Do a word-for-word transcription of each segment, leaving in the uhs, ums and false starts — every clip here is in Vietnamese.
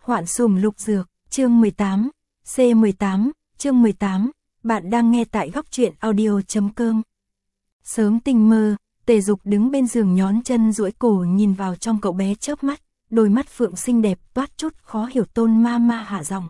Hoạn sùng lục dược, chương mười tám, C mười tám, chương mười tám, bạn đang nghe tại góc truyện audio.com. Sớm tinh mơ, Tề Dục đứng bên giường nhón chân duỗi cổ nhìn vào trong cậu bé chớp mắt, đôi mắt phượng xinh đẹp toát chút khó hiểu. Tôn ma ma hạ giọng.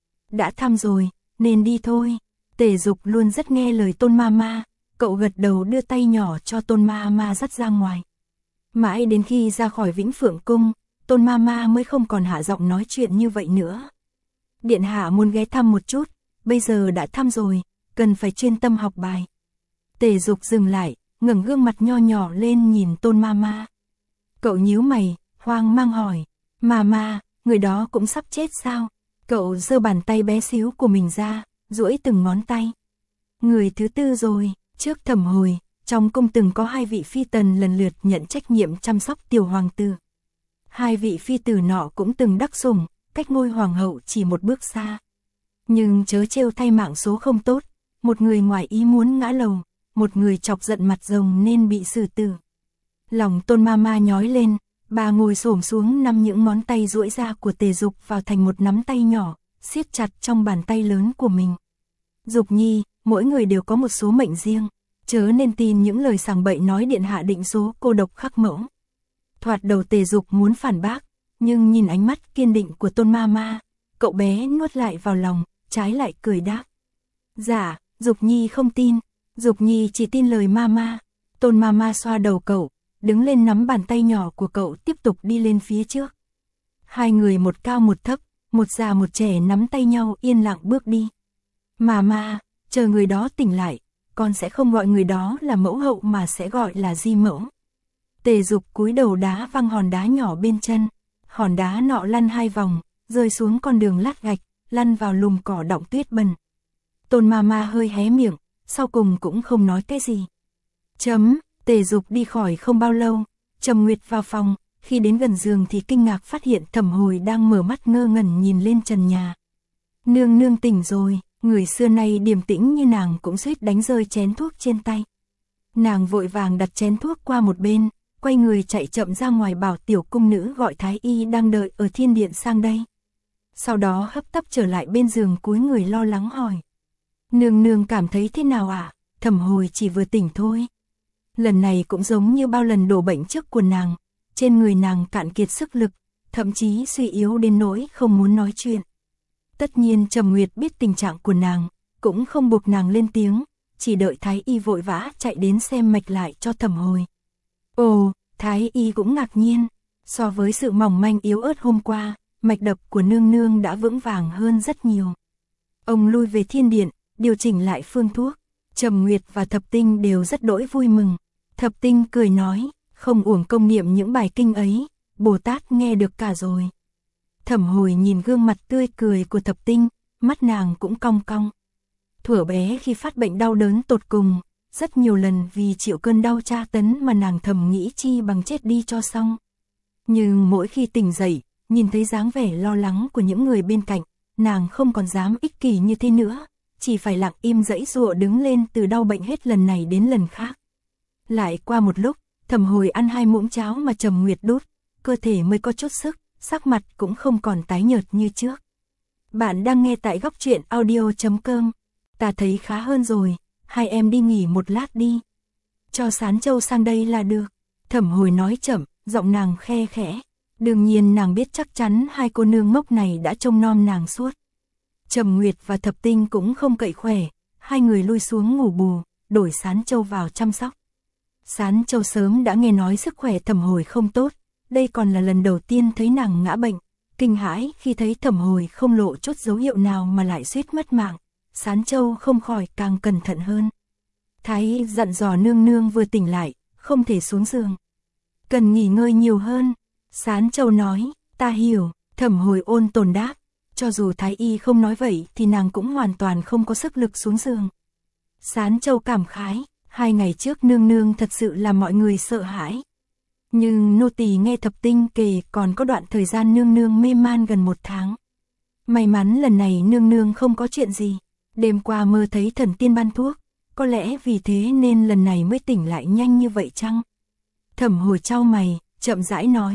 Đã thăm rồi, nên đi thôi. Tề Dục luôn rất nghe lời Tôn ma ma, cậu gật đầu đưa tay nhỏ cho Tôn ma ma dắt ra ngoài. Mãi đến khi ra khỏi Vĩnh Phượng Cung, Tôn ma ma mới không còn hạ giọng nói chuyện như vậy nữa. Điện hạ muốn ghé thăm một chút, bây giờ đã thăm rồi, cần phải chuyên tâm học bài. Tề Dục dừng lại, ngẩng gương mặt nho nhỏ lên nhìn Tôn ma ma. Cậu nhíu mày, hoang mang hỏi, ma ma, người đó cũng sắp chết sao? Cậu giơ bàn tay bé xíu của mình ra, duỗi từng ngón tay. Người thứ tư rồi, trước Thẩm Hồi, trong cung từng có hai vị phi tần lần lượt nhận trách nhiệm chăm sóc tiểu hoàng tử. Hai vị phi tử nọ cũng từng đắc sủng, cách ngôi hoàng hậu chỉ một bước xa. Nhưng chớ trêu thay mạng số không tốt, một người ngoài ý muốn ngã lầu, một người chọc giận mặt rồng nên bị xử tử. Lòng Tôn ma ma nhói lên, bà ngồi xổm xuống nắm những ngón tay duỗi ra của Tề Dục vào thành một nắm tay nhỏ, siết chặt trong bàn tay lớn của mình. Dục nhi, mỗi người đều có một số mệnh riêng, chớ nên tin những lời sảng bậy nói điện hạ định số cô độc khắc mẫu. Thoạt đầu Tề Dục muốn phản bác, nhưng nhìn ánh mắt kiên định của Tôn ma ma, cậu bé nuốt lại vào lòng, trái lại cười đáp. Dạ, Dục nhi không tin, Dục nhi chỉ tin lời ma ma. Tôn ma ma xoa đầu cậu, đứng lên nắm bàn tay nhỏ của cậu tiếp tục đi lên phía trước. Hai người một cao một thấp, một già một trẻ nắm tay nhau yên lặng bước đi. Ma ma, chờ người đó tỉnh lại, con sẽ không gọi người đó là mẫu hậu mà sẽ gọi là di mẫu. Tề Dục cúi đầu đá văng hòn đá nhỏ bên chân, hòn đá nọ lăn hai vòng, rơi xuống con đường lát gạch, lăn vào lùm cỏ đọng tuyết bần. Tôn ma ma hơi hé miệng, sau cùng cũng không nói cái gì. Chấm, Tề Dục đi khỏi không bao lâu, Trầm Nguyệt vào phòng, khi đến gần giường thì kinh ngạc phát hiện Thẩm Hồi đang mở mắt ngơ ngẩn nhìn lên trần nhà. Nương nương tỉnh rồi, người xưa nay điềm tĩnh như nàng cũng suýt đánh rơi chén thuốc trên tay. Nàng vội vàng đặt chén thuốc qua một bên, quay người chạy chậm ra ngoài bảo tiểu cung nữ gọi thái y đang đợi ở thiên điện sang đây. Sau đó hấp tấp trở lại bên giường cúi người lo lắng hỏi. Nương nương cảm thấy thế nào ạ? À? Thẩm Hồi chỉ vừa tỉnh thôi. Lần này cũng giống như bao lần đổ bệnh trước của nàng, trên người nàng cạn kiệt sức lực, thậm chí suy yếu đến nỗi không muốn nói chuyện. Tất nhiên Trầm Nguyệt biết tình trạng của nàng, cũng không buộc nàng lên tiếng, chỉ đợi thái y vội vã chạy đến xem mạch lại cho Thẩm Hồi. Ồ, thái y cũng ngạc nhiên, so với sự mỏng manh yếu ớt hôm qua, mạch đập của nương nương đã vững vàng hơn rất nhiều. Ông lui về thiên điện, điều chỉnh lại phương thuốc. Trầm Nguyệt và Thập Tinh đều rất đỗi vui mừng. Thập Tinh cười nói, không uổng công niệm những bài kinh ấy, Bồ Tát nghe được cả rồi. Thẩm Hồi nhìn gương mặt tươi cười của Thập Tinh, mắt nàng cũng cong cong. Thuở bé khi phát bệnh đau đớn tột cùng, rất nhiều lần vì chịu cơn đau tra tấn mà nàng thầm nghĩ chi bằng chết đi cho xong. Nhưng mỗi khi tỉnh dậy, nhìn thấy dáng vẻ lo lắng của những người bên cạnh, nàng không còn dám ích kỷ như thế nữa, chỉ phải lặng im giãy giụa đứng lên từ đau bệnh hết lần này đến lần khác. Lại qua một lúc, Thẩm Hồi ăn hai muỗng cháo mà Trầm Nguyệt đút, cơ thể mới có chút sức, sắc mặt cũng không còn tái nhợt như trước. Bạn đang nghe tại góc truyện audio.com. Ta thấy khá hơn rồi, hai em đi nghỉ một lát đi. Cho Sán Châu sang đây là được. Thẩm Hồi nói chậm, giọng nàng khe khẽ. Đương nhiên nàng biết chắc chắn hai cô nương ngốc này đã trông nom nàng suốt. Trầm Nguyệt và Thập Tinh cũng không cậy khỏe, hai người lui xuống ngủ bù, đổi Sán Châu vào chăm sóc. Sán Châu sớm đã nghe nói sức khỏe Thẩm Hồi không tốt, đây còn là lần đầu tiên thấy nàng ngã bệnh, kinh hãi khi thấy Thẩm Hồi không lộ chút dấu hiệu nào mà lại suýt mất mạng, Sán Châu không khỏi càng cẩn thận hơn. Thái dặn dò nương nương vừa tỉnh lại, không thể xuống giường, cần nghỉ ngơi nhiều hơn. Sán Châu nói, ta hiểu. Thẩm Hồi ôn tồn đáp. Cho dù thái y không nói vậy thì nàng cũng hoàn toàn không có sức lực xuống giường. Sán Châu cảm khái, hai ngày trước nương nương thật sự làm mọi người sợ hãi. Nhưng nô tỳ nghe Thập Tinh kể còn có đoạn thời gian nương nương mê man gần một tháng. May mắn lần này nương nương không có chuyện gì. Đêm qua mơ thấy thần tiên ban thuốc, có lẽ vì thế nên lần này mới tỉnh lại nhanh như vậy chăng? Thẩm Hồi chau mày, chậm rãi nói,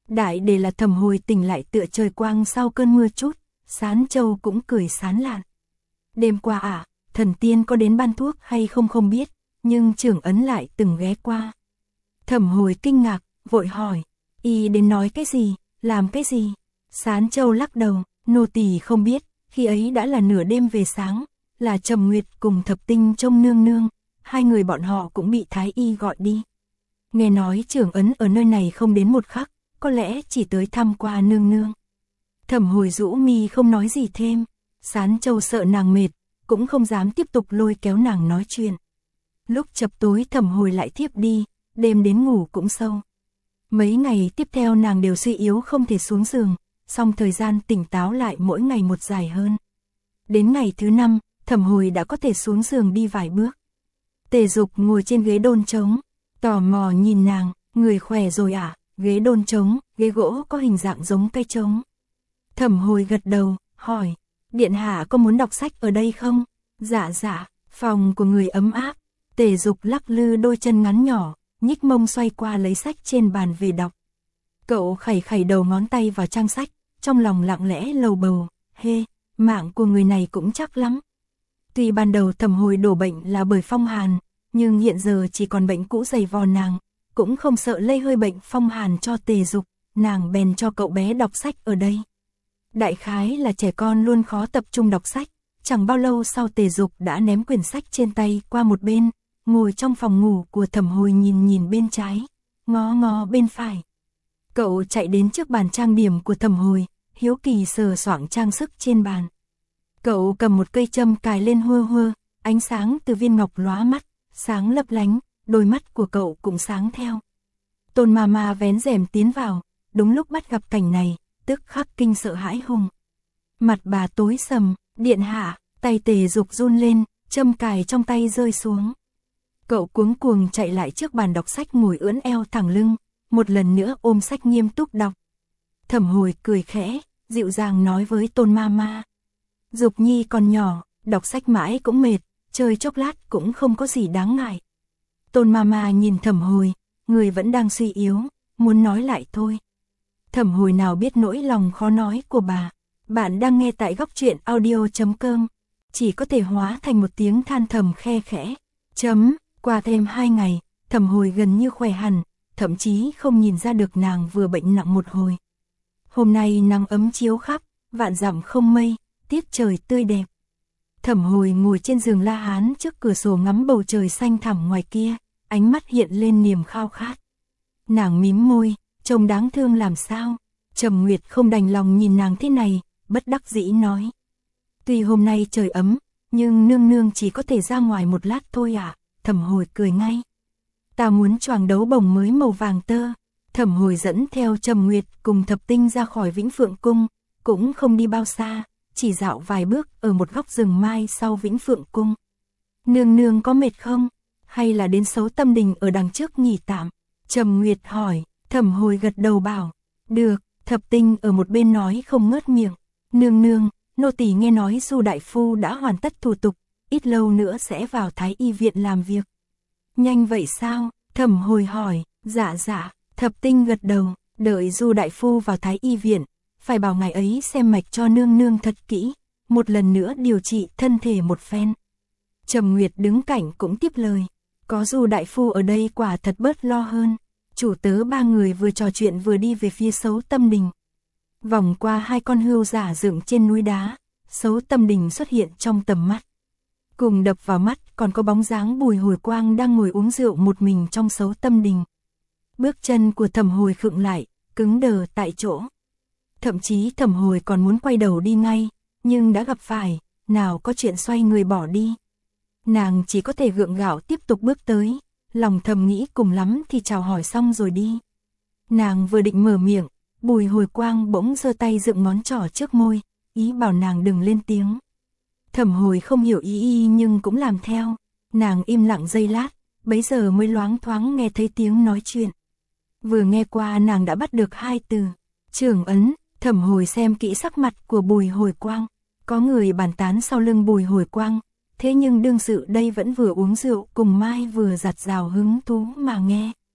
Đại để là Thẩm Hồi tỉnh lại tựa trời quang sau cơn mưa chút, Sán Châu cũng cười sán lạn. Đêm qua à, thần tiên có đến ban thuốc hay không không biết, nhưng trưởng ấn lại từng ghé qua. Thẩm Hồi kinh ngạc, vội hỏi, y đến nói cái gì, làm cái gì? Sán Châu lắc đầu, nô tỳ không biết, khi ấy đã là nửa đêm về sáng, là Trầm Nguyệt cùng Thập Tinh trông nương nương, hai người bọn họ cũng bị Thái Y gọi đi. Nghe nói trưởng ấn ở nơi này không đến một khắc, có lẽ chỉ tới thăm qua nương nương. Thẩm Hồi rũ mi không nói gì thêm, Sán Châu sợ nàng mệt, cũng không dám tiếp tục lôi kéo nàng nói chuyện. Lúc chập tối Thẩm Hồi lại thiếp đi, đêm đến ngủ cũng sâu. Mấy ngày tiếp theo nàng đều suy yếu không thể xuống giường, song thời gian tỉnh táo lại mỗi ngày một dài hơn. Đến ngày thứ năm, Thẩm Hồi đã có thể xuống giường đi vài bước. Tề Dục ngồi trên ghế đôn trống, tò mò nhìn nàng, người khỏe rồi à? Ghế đôn trống, ghế gỗ có hình dạng giống cây trống. Thẩm Hồi gật đầu, hỏi, điện hạ có muốn đọc sách ở đây không? Dạ dạ, phòng của người ấm áp. Tề Dục lắc lư đôi chân ngắn nhỏ, nhích mông xoay qua lấy sách trên bàn về đọc. Cậu khẩy khẩy đầu ngón tay vào trang sách, trong lòng lặng lẽ lầu bầu, hê, mạng của người này cũng chắc lắm. Tuy ban đầu Thẩm Hồi đổ bệnh là bởi phong hàn, nhưng hiện giờ chỉ còn bệnh cũ dày vò nàng, cũng không sợ lây hơi bệnh phong hàn cho Tề Dục, nàng bèn cho cậu bé đọc sách ở đây. Đại khái là trẻ con luôn khó tập trung đọc sách, chẳng bao lâu sau Tề Dục đã ném quyển sách trên tay qua một bên, ngồi trong phòng ngủ của Thẩm Hồi nhìn nhìn bên trái, ngó ngó bên phải. Cậu chạy đến trước bàn trang điểm của Thẩm Hồi, hiếu kỳ sờ soạng trang sức trên bàn. Cậu cầm một cây châm cài lên hơ hơ, ánh sáng từ viên ngọc lóa mắt, sáng lấp lánh, đôi mắt của cậu cũng sáng theo. Tôn ma ma vén rèm tiến vào, đúng lúc bắt gặp cảnh này, tức khắc kinh sợ hãi hùng. Mặt bà tối sầm, điện hạ, tay Tề Dục run lên, châm cài trong tay rơi xuống. Cậu cuống cuồng chạy lại trước bàn đọc sách ngồi ưỡn eo thẳng lưng, một lần nữa ôm sách nghiêm túc đọc. Thẩm Hồi cười khẽ, dịu dàng nói với Tôn ma ma. Dục nhi còn nhỏ, đọc sách mãi cũng mệt, chơi chốc lát cũng không có gì đáng ngại. Tôn ma ma nhìn Thẩm Hồi, người vẫn đang suy yếu, muốn nói lại thôi. Thẩm Hồi nào biết nỗi lòng khó nói của bà. Bạn đang nghe tại góc truyện audio chấm com, chỉ có thể hóa thành một tiếng than thầm khe khẽ. Chấm, qua thêm hai ngày, Thẩm Hồi gần như khỏe hẳn, thậm chí không nhìn ra được nàng vừa bệnh nặng một hồi. Hôm nay nắng ấm chiếu khắp, vạn dặm không mây, tiết trời tươi đẹp. Thẩm Hồi ngồi trên giường la hán trước cửa sổ ngắm bầu trời xanh thẳm ngoài kia, ánh mắt hiện lên niềm khao khát. Nàng mím môi, trông đáng thương làm sao. Trầm Nguyệt không đành lòng nhìn nàng thế này, bất đắc dĩ nói. Tuy hôm nay trời ấm, nhưng nương nương chỉ có thể ra ngoài một lát thôi à? Thẩm Hồi cười ngay. Ta muốn choàng đấu bồng mới màu vàng tơ. Thẩm Hồi dẫn theo Trầm Nguyệt cùng Thập Tinh ra khỏi Vĩnh Phượng Cung, cũng không đi bao xa, chỉ dạo vài bước ở một góc rừng mai sau Vĩnh Phượng Cung. Nương nương có mệt không? Hay là đến Sấu Tâm Đình ở đằng trước nghỉ tạm? Trầm Nguyệt hỏi. Thẩm Hồi gật đầu bảo. Được. Thập Tinh ở một bên nói không ngớt miệng. Nương nương, nô tỳ nghe nói Du đại phu đã hoàn tất thủ tục, ít lâu nữa sẽ vào Thái Y viện làm việc. Nhanh vậy sao? Thẩm Hồi hỏi. Dạ dạ. Thập Tinh gật đầu. Đợi Du đại phu vào Thái Y viện, phải bảo ngài ấy xem mạch cho nương nương thật kỹ, một lần nữa điều trị thân thể một phen. Trầm Nguyệt đứng cạnh cũng tiếp lời. Có Du đại phu ở đây quả thật bớt lo hơn. Chủ tớ ba người vừa trò chuyện vừa đi về phía Sấu Tâm Đình. Vòng qua hai con hươu giả dựng trên núi đá, Sấu Tâm Đình xuất hiện trong tầm mắt. Cùng đập vào mắt còn có bóng dáng Bùi Hồi Quang đang ngồi uống rượu một mình trong Sấu Tâm Đình. Bước chân của Thẩm Hồi khựng lại, cứng đờ tại chỗ. Thậm chí Thẩm Hồi còn muốn quay đầu đi ngay, nhưng đã gặp phải, nào có chuyện xoay người bỏ đi. Nàng chỉ có thể gượng gạo tiếp tục bước tới, lòng thầm nghĩ cùng lắm thì chào hỏi xong rồi đi. Nàng vừa định mở miệng, Bùi Hồi Quang bỗng giơ tay dựng ngón trỏ trước môi, ý bảo nàng đừng lên tiếng. Thẩm Hồi không hiểu ý y nhưng cũng làm theo, nàng im lặng giây lát, bấy giờ mới loáng thoáng nghe thấy tiếng nói chuyện. Vừa nghe qua nàng đã bắt được hai từ, trưởng ấn. Thẩm Hồi xem kỹ sắc mặt của Bùi Hồi Quang, có người bàn tán sau lưng Bùi Hồi Quang, thế nhưng đương sự đây vẫn vừa uống rượu cùng Mai vừa giặt rào hứng thú mà nghe.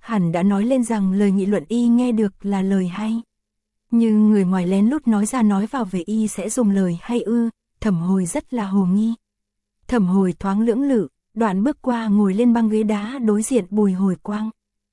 hẳn đã nói lên rằng lời nghị luận y nghe được là lời hay. Nhưng người ngoài lén lút nói ra nói vào về y sẽ dùng lời hay ư, Thẩm Hồi rất là hồ nghi. Thẩm Hồi thoáng lưỡng lự, đoạn bước qua ngồi lên băng ghế đá đối diện Bùi Hồi Quang.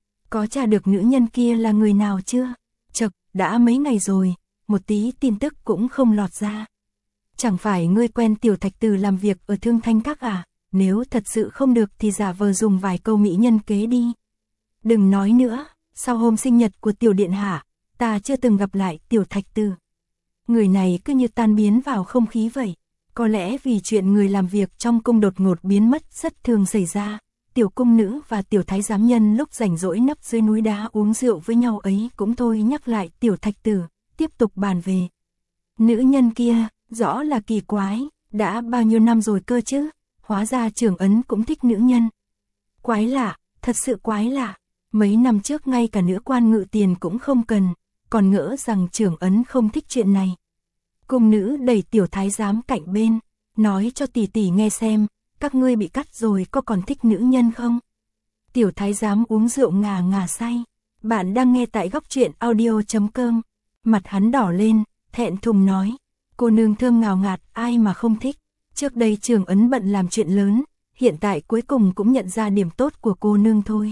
Có tra được nữ nhân kia là người nào chưa? Chậc, đã mấy ngày rồi, một tí tin tức cũng không lọt ra. Chẳng phải ngươi quen Tiểu Thạch Từ làm việc ở Thương Thanh Các à? Nếu thật sự không được thì giả vờ dùng vài câu mỹ nhân kế đi. Đừng nói nữa, sau hôm sinh nhật của Tiểu Điện Hạ, ta chưa từng gặp lại Tiểu Thạch Từ. Người này cứ như tan biến vào không khí vậy. Có lẽ vì chuyện người làm việc trong cung đột ngột biến mất rất thường xảy ra. Tiểu cung nữ và tiểu thái giám nhân lúc rảnh rỗi nấp dưới núi đá uống rượu với nhau ấy cũng thôi nhắc lại Tiểu Thạch Từ, tiếp tục bàn về. Nữ nhân kia, rõ là kỳ quái, đã bao nhiêu năm rồi cơ chứ, hóa ra Trưởng Ấn cũng thích nữ nhân. Quái lạ, thật sự quái lạ, mấy năm trước ngay cả nữ quan ngự tiền cũng không cần, còn ngỡ rằng Trưởng Ấn không thích chuyện này. Cung nữ đẩy tiểu thái giám cạnh bên, nói cho tỷ tỷ nghe xem, các ngươi bị cắt rồi có còn thích nữ nhân không? Tiểu thái giám uống rượu ngà ngà say. Bạn đang nghe tại góc truyện audio chấm com. Mặt hắn đỏ lên, thẹn thùng nói, cô nương thơm ngào ngạt, ai mà không thích. Trước đây Trưởng Ấn bận làm chuyện lớn, hiện tại cuối cùng cũng nhận ra điểm tốt của cô nương thôi.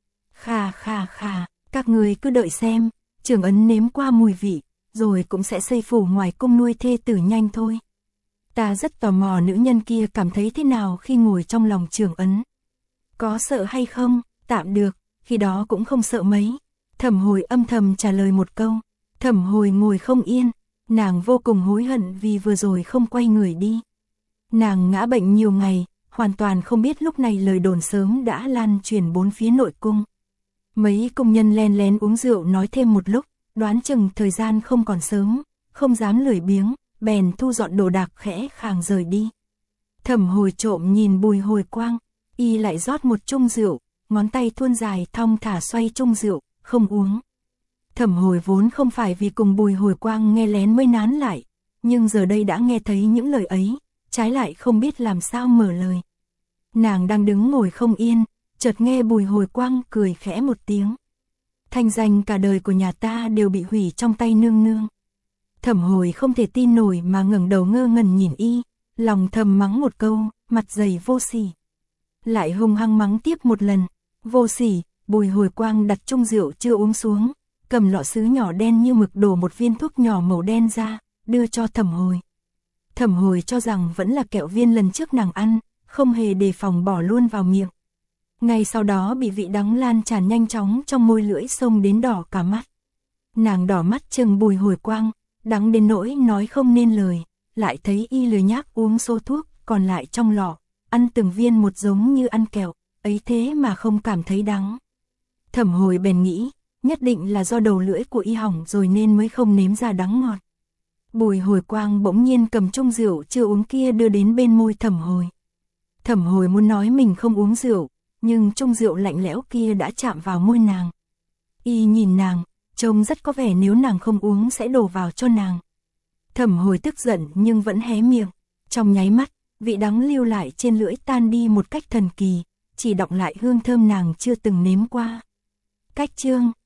Khà khà khà, các người cứ đợi xem, Trưởng Ấn nếm qua mùi vị, rồi cũng sẽ xây phủ ngoài cung nuôi thê tử nhanh thôi. Ta rất tò mò nữ nhân kia cảm thấy thế nào khi ngồi trong lòng Trưởng Ấn. Có sợ hay không? Tạm được, khi đó cũng không sợ mấy. Thẩm Hồi âm thầm trả lời một câu. Thẩm Hồi ngồi không yên, nàng vô cùng hối hận vì vừa rồi không quay người đi. Nàng ngã bệnh nhiều ngày, hoàn toàn không biết lúc này lời đồn sớm đã lan truyền bốn phía nội cung. Mấy công nhân len lén uống rượu nói thêm một lúc, đoán chừng thời gian không còn sớm, không dám lười biếng, bèn thu dọn đồ đạc khẽ khàng rời đi. Thẩm Hồi trộm nhìn Bùi Hồi Quang, y lại rót một chung rượu, ngón tay thuôn dài thong thả xoay chung rượu, không uống. Thẩm Hồi vốn không phải vì cùng Bùi Hồi Quang nghe lén mới nán lại, nhưng giờ đây đã nghe thấy những lời ấy, trái lại không biết làm sao mở lời. Nàng đang đứng ngồi không yên, chợt nghe Bùi Hồi Quang cười khẽ một tiếng. Thanh danh cả đời của nhà ta đều bị hủy trong tay nương nương. Thẩm Hồi không thể tin nổi mà ngẩng đầu ngơ ngẩn nhìn y, lòng thầm mắng một câu, mặt dày vô sỉ. Lại hung hăng mắng tiếp một lần, vô sỉ. Bùi Hồi Quang đặt chung rượu chưa uống xuống, cầm lọ sứ nhỏ đen như mực đổ một viên thuốc nhỏ màu đen ra, đưa cho Thẩm Hồi. Thẩm Hồi cho rằng vẫn là kẹo viên lần trước nàng ăn, không hề đề phòng bỏ luôn vào miệng. Ngay sau đó bị vị đắng lan tràn nhanh chóng trong môi lưỡi xông đến đỏ cả mắt. Nàng đỏ mắt trừng Bùi Hồi Quang, đắng đến nỗi nói không nên lời, lại thấy y lười nhác uống xô thuốc còn lại trong lọ, ăn từng viên một giống như ăn kẹo, ấy thế mà không cảm thấy đắng. Thẩm Hồi bèn nghĩ, nhất định là do đầu lưỡi của y hỏng rồi nên mới không nếm ra đắng ngọt. Bùi Hồi Quang bỗng nhiên cầm chung rượu chưa uống kia đưa đến bên môi Thẩm Hồi. Thẩm Hồi muốn nói mình không uống rượu, nhưng chung rượu lạnh lẽo kia đã chạm vào môi nàng. Y nhìn nàng, trông rất có vẻ nếu nàng không uống sẽ đổ vào cho nàng. Thẩm Hồi tức giận nhưng vẫn hé miệng, trong nháy mắt, vị đắng lưu lại trên lưỡi tan đi một cách thần kỳ, chỉ đọng lại hương thơm nàng chưa từng nếm qua. Cách chương,